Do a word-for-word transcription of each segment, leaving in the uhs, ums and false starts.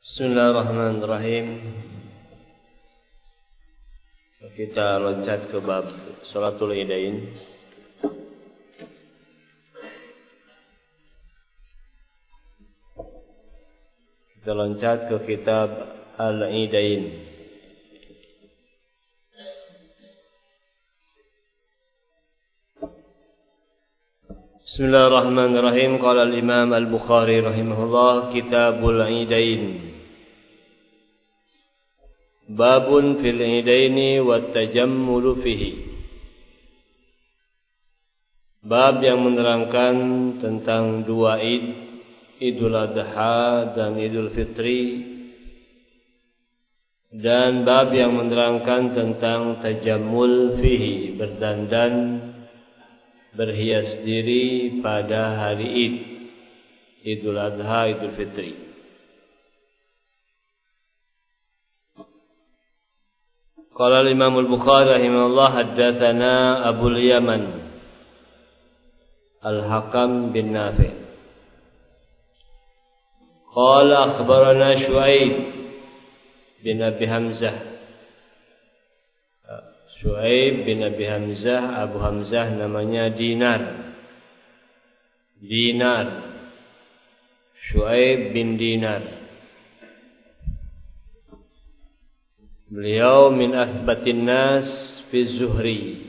Bismillahirrahmanirrahim. Kita loncat ke bab Salatul Idain. Kita loncat ke kitab Al-Idain. Bismillahirrahmanirrahim. Qala al-Imam Al-Bukhari rahimahullah, Kitabul Idain. Babun fil idaini wat tajammulu fihi. Bab yang menerangkan tentang dua id, Idul Adha dan Idul Fitri, dan bab yang menerangkan tentang tajammul fihi, berdandan, berhias diri pada hari Id, Idul Adha, Idul Fitri. Qala al-Imam Al-Bukhari rahimahullah, haddatsana Abu Yaman Al-Hakam bin Nafi'. Qala akhbarana Shu'aib bin Abi Hamzah. Shu'aib bin Abi Hamzah, Abu Hamzah namanya Dinar. Dinar. Shu'aib bin Dinar. Beliau min athbatin nas fi Zuhri,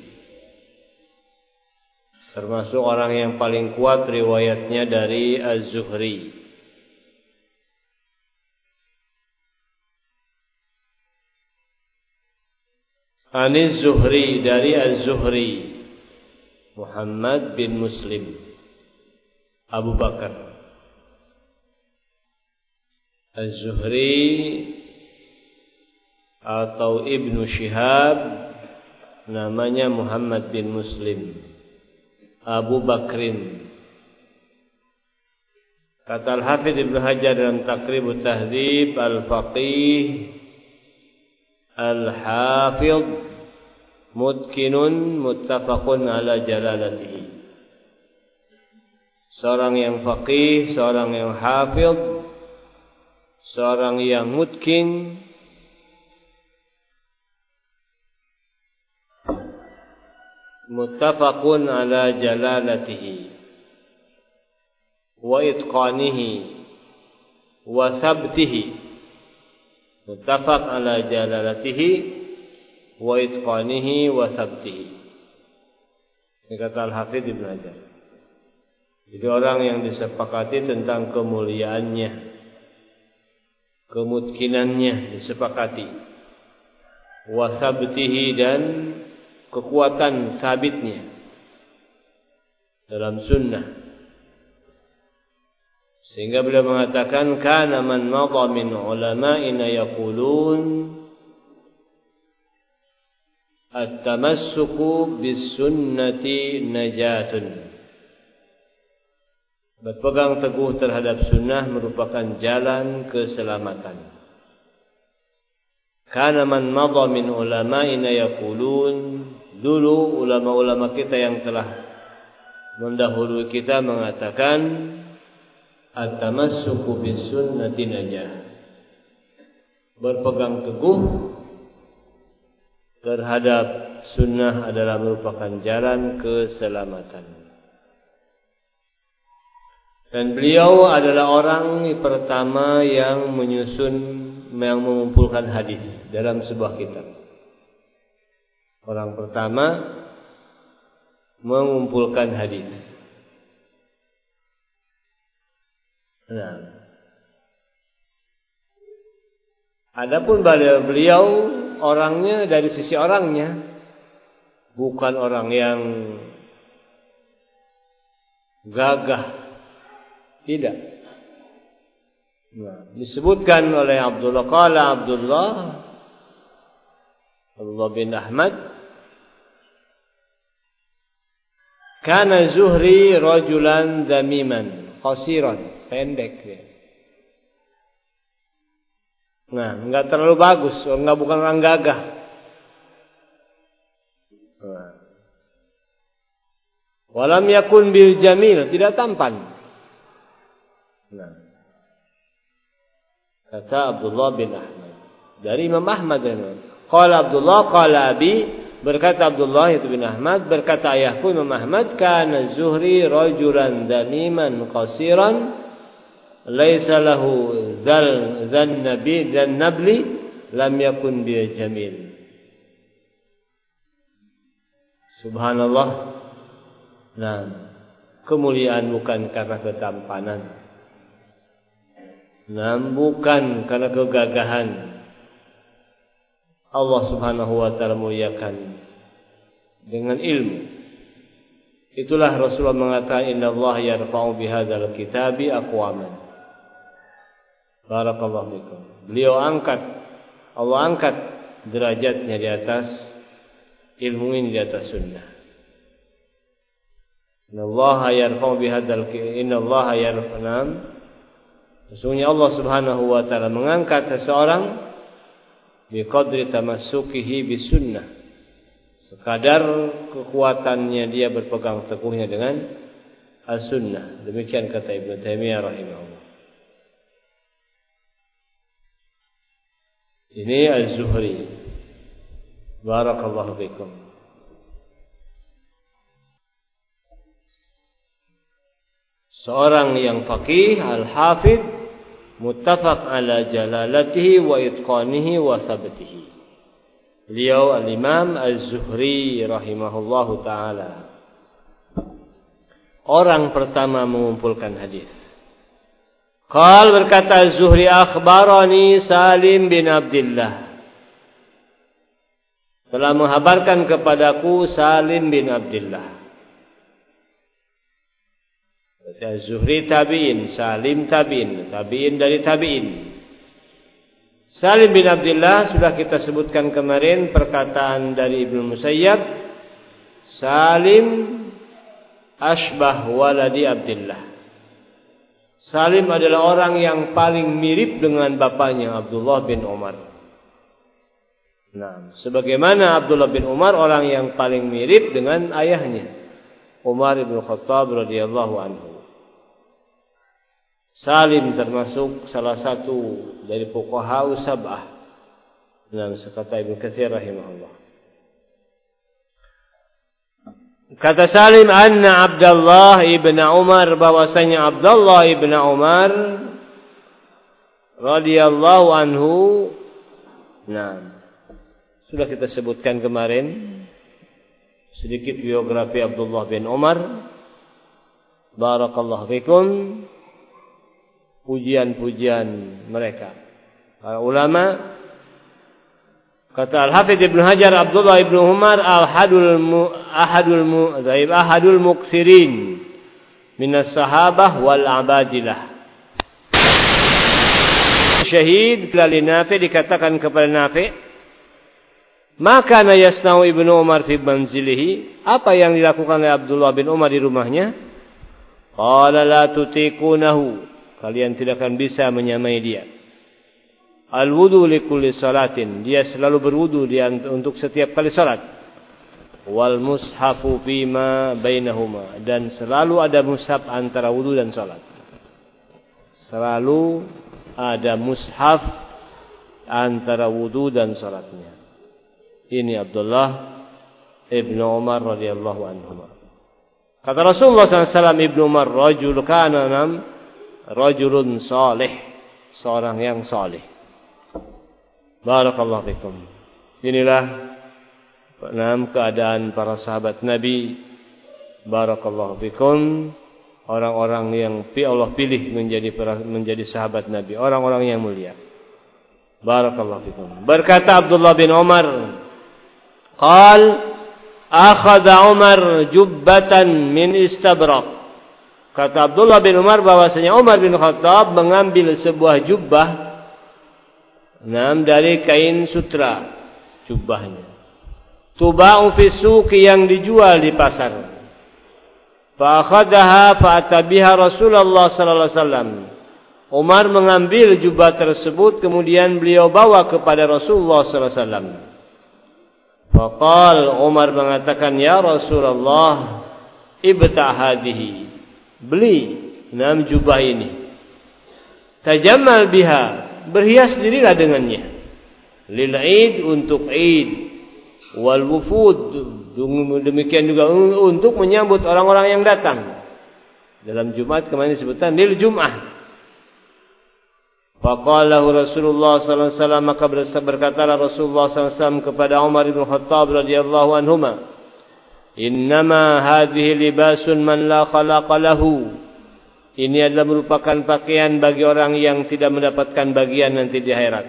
termasuk orang yang paling kuat riwayatnya dari Az-Zuhri. Anis Zuhri, dari Az-Zuhri, Muhammad bin Muslim Abu Bakar. Az-Zuhri atau Ibnu Syihab namanya Muhammad bin Muslim Abu Bakrin. Kata Al-Hafidz Ibnu Hajar dalam Taqribut Tahdzib, al-faqih al-hafidz mutkinun muttafaqun ala jalalatihi. Seorang yang faqih, seorang yang hafidz, seorang yang mutkin, muttafaqun ala jalalatihi wa itqanihi wa sabtihi. Muttafaq ala jalalatihi wa itqanihi wa sabtihi. Ini kata Al-Hafidz Ibnu Hajar. Jadi orang yang disepakati tentang kemuliaannya, kemutkinannya disepakati, wa sabtihi, dan kekuatan sabitnya dalam sunnah. Sehingga beliau mengatakan, kana man madha min ulama'ina yaqulun at-tamassuku bis sunnati najatun. Berpegang teguh terhadap sunnah merupakan jalan keselamatan. Kana man madha min ulama'ina yaqulun, dulu ulama-ulama kita yang telah mendahului kita mengatakan, at-tamassuku bis sunnati najah. Berpegang teguh terhadap sunnah adalah merupakan jalan keselamatan. Dan beliau adalah orang pertama yang menyusun, yang mengumpulkan hadis dalam sebuah kitab. Orang pertama mengumpulkan hadis. Nah, adapun beliau orangnya, dari sisi orangnya bukan orang yang gagah, tidak. Nah, disebutkan oleh Abdullah, qala Abdullah Abdullah bin Ahmad, kana Zuhri rajulan damiman qasiran, pendek dia. Nah, enggak terlalu bagus, enggak, bukan orang gagah. Nah. Walam yakun bil jamil, tidak tampan. Nah. Kata Abdullah bin Ahmad. Dari Imam Ahmad. Qala Abdullah, qala Abi, berkata Abdullah itu bin Ahmad, berkata ayahku Imam Ahmad, kana Zuhri rajulan damiman qasiran, laisa lahu dzal dzan nabi dan nabli, lam yakun bi jamil. Subhanallah. Nah, kemuliaan bukan karena ketampanan. Nah, bukan karena kegagahan. Allah Subhanahu wa taala muliakan dengan ilmu. Itulah Rasulullah mengatakan, innallaha yarfa'u bihadzal kitabi aqwaman. Barakallahu fikum. Beliau angkat, Allah angkat derajatnya di atas ilmu ini, di atas sunnah. Innallaha yarfa'u bihadzal innallaha yarfa'u. Sesungguhnya Allah Subhanahu wa taala mengangkat seseorang biqadri tamassukihi bisunnah, sekadar kekuatannya dia berpegang teguhnya dengan as-sunnah. Demikian kata Ibnu Taimiyah rahimahullah. Ini Az-Zuhri. Barakallahu fikum. Seorang yang faqih, al-hafidh, muttafaq ala jalalatihi wa itqanihi wa sabtihi. Beliau al-Imam Az-Zuhri rahimahullahu taala, orang pertama mengumpulkan hadis. Qal, berkata Az-Zuhri, akhbarani Salim bin Abdullah, telah menghabarkan kepadaku Salim bin Abdullah. Az-Zuhri tabi'in, Salim tabi'in, tabi'in dari tabi'in. Salim bin Abdullah sudah kita sebutkan kemarin perkataan dari Ibnu Musayyab, Salim ashbah waladi Abdullah. Salim adalah orang yang paling mirip dengan bapaknya Abdullah bin Umar. Nah, sebagaimana Abdullah bin Umar orang yang paling mirip dengan ayahnya Umar bin Khattab radhiyallahu anhu. Salim termasuk salah satu dari fuqaha sab'ah. Dalam sekata Ibnu Katsir rahimahullah. Kata Salim, anna Abdullah ibn Umar, bahwasanya Abdullah ibn Umar radhiyallahu anhu. Nah, sudah kita sebutkan kemarin sedikit biografi Abdullah bin Umar. Barakallahu fikum. Pujian-pujian mereka para ulama. Kata Al-Hafidz Ibnu Hajar, Abdullah ibnu Umar al-hadul mu, ahadul mu, zaib ahadul muksirin minas sahabah wal abadilah. Syahid li Nafi, dikatakan kepada Nafi, maka na yasnau Ibnu Umar fi manzilihi, apa yang dilakukan oleh Abdullah bin Umar di rumahnya? Qala la tutikunahu, kalian tidak akan bisa menyamai dia. Al-wudu li kulli salatin, dia selalu berwudu dia untuk setiap kali salat. Wal mushafu fima bainahuma, dan selalu ada mushaf antara wudu dan salat. Selalu ada mushaf antara wudu dan salatnya. Ini Abdullah ibnu Umar radhiyallahu anhu. Kata Rasulullah sallallahu alaihi wasallam, Ibnu Umar rajul kana nam rajulun salih, seorang yang salih. Barakallahu fikum. Inilah enam keadaan para sahabat Nabi. Barakallahu fikum. Orang-orang yang Allah pilih menjadi menjadi sahabat Nabi, orang-orang yang mulia. Barakallahu fikum. Berkata Abdullah bin Umar, qal akhadha Umar jubbatan min istabraq. Kata Abdullah bin Umar bahwasanya Umar bin Khattab mengambil sebuah jubbah, enam dari kain sutra, jubbahnya. Tuba'u fi suqi, yang dijual di pasar. Fa akhadaha fa atabiha Rasulullah sallallahu alaihi wasallam. Umar mengambil jubah tersebut, kemudian beliau bawa kepada Rasulullah sallallahu alaihi wasallam. Faqal, Umar mengatakan, ya Rasulullah, ibta' hadhihi, beli enam jubah ini. Tajammal biha, berhias dirilah dengannya. Lil Eid, untuk Eid, wal wufud, demikian juga untuk menyambut orang-orang yang datang. Dalam Jumat kemarin disebutkan lil Jum'ah. Faqalahu Rasulullah sallallahu alaihi wasallam, maka berkatalah Rasulullah sallallahu alaihi wasallam kepada Umar bin Khattab radhiyallahu anhuma, innama hadhihi libasun man la khalaqa lahu. Ini adalah merupakan pakaian bagi orang yang tidak mendapatkan bagian nanti di akhirat.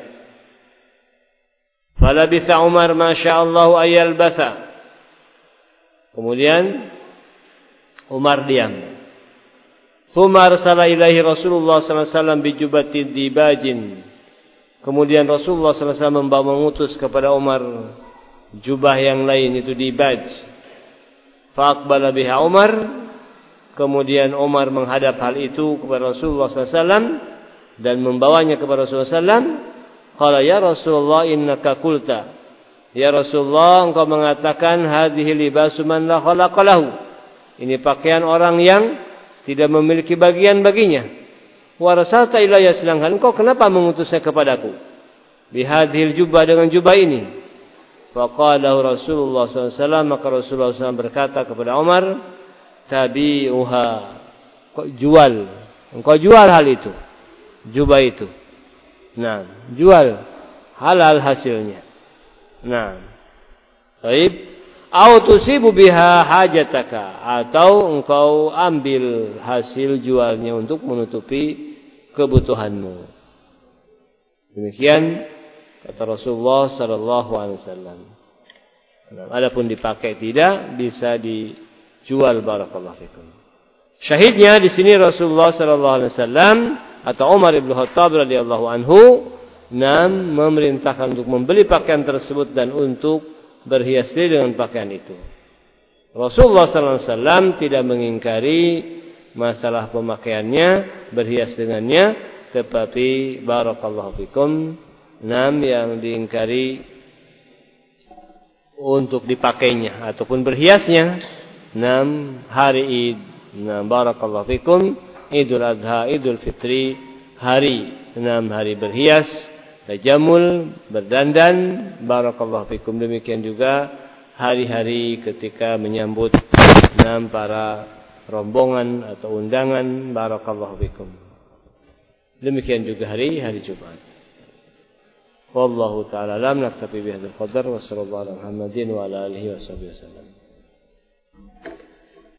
Falabitha Umar ma sya'allahu ayyal batha. Kemudian Umar diam. Thumma arsala ilaihi Rasulullah sallallahu alaihi wasallam bijubatin dibajin. Kemudian Rasulullah sallallahu alaihi wasallam membawa mengutus kepada Umar jubah yang lain, itu dibaj. Faqbala biha Umar. Kemudian Umar menghadap hal itu kepada Rasulullah sallallahu alaihi wasallam dan membawanya kepada Rasulullah sallallahu alaihi wasallam. Qala ya Rasulullah innaka qulta. Ya Rasulullah, engkau mengatakan hadhihi libasu man la khalaqa lahu. Ini pakaian orang yang tidak memiliki bagian baginya. Wa rasalta ilayya, sedangkan engkau kenapa mengutusnya kepadaku? Bihadhil jubah, dengan jubah ini. Faqalahu Rasulullah sallallahu alaihi wasallam, maka Rasulullah sallallahu alaihi wasallam berkata kepada Umar, tabi'uha, kau jual, engkau jual hal itu, jubah itu. Nah, jual, halal hasilnya. Nah, baik. Au tusibu biha hajataka, atau engkau ambil hasil jualnya untuk menutupi kebutuhanmu. Demikian kata Rasulullah sallallahu alaihi wasallam. Adapun dipakai tidak, bisa dijual, barakallahu fikum. Syahidnya di sini Rasulullah sallallahu alaihi wasallam atau Umar bin Khattab radhiyallahu anhu nam memerintahkan untuk membeli pakaian tersebut dan untuk berhias diri dengan pakaian itu. Rasulullah sallallahu alaihi wasallam tidak mengingkari masalah pemakaiannya, berhias dengannya, tetapi barakallahu fikum, nam yang diingkari untuk dipakainya ataupun berhiasnya, nam hari Id, nam barakallahu fikum, Idul Adha, Idul Fitri, hari enam hari berhias, tajamul, berdandan, barakallahu fikum. Demikian juga hari-hari ketika menyambut enam para rombongan atau undangan, barakallahu fikum. Demikian juga hari hari Jumat. Wallahu ta'ala alam, naktafi bihadzal qadar wa sallallahu ala Muhammadin wa ala alihi wa sahbihi wasallam.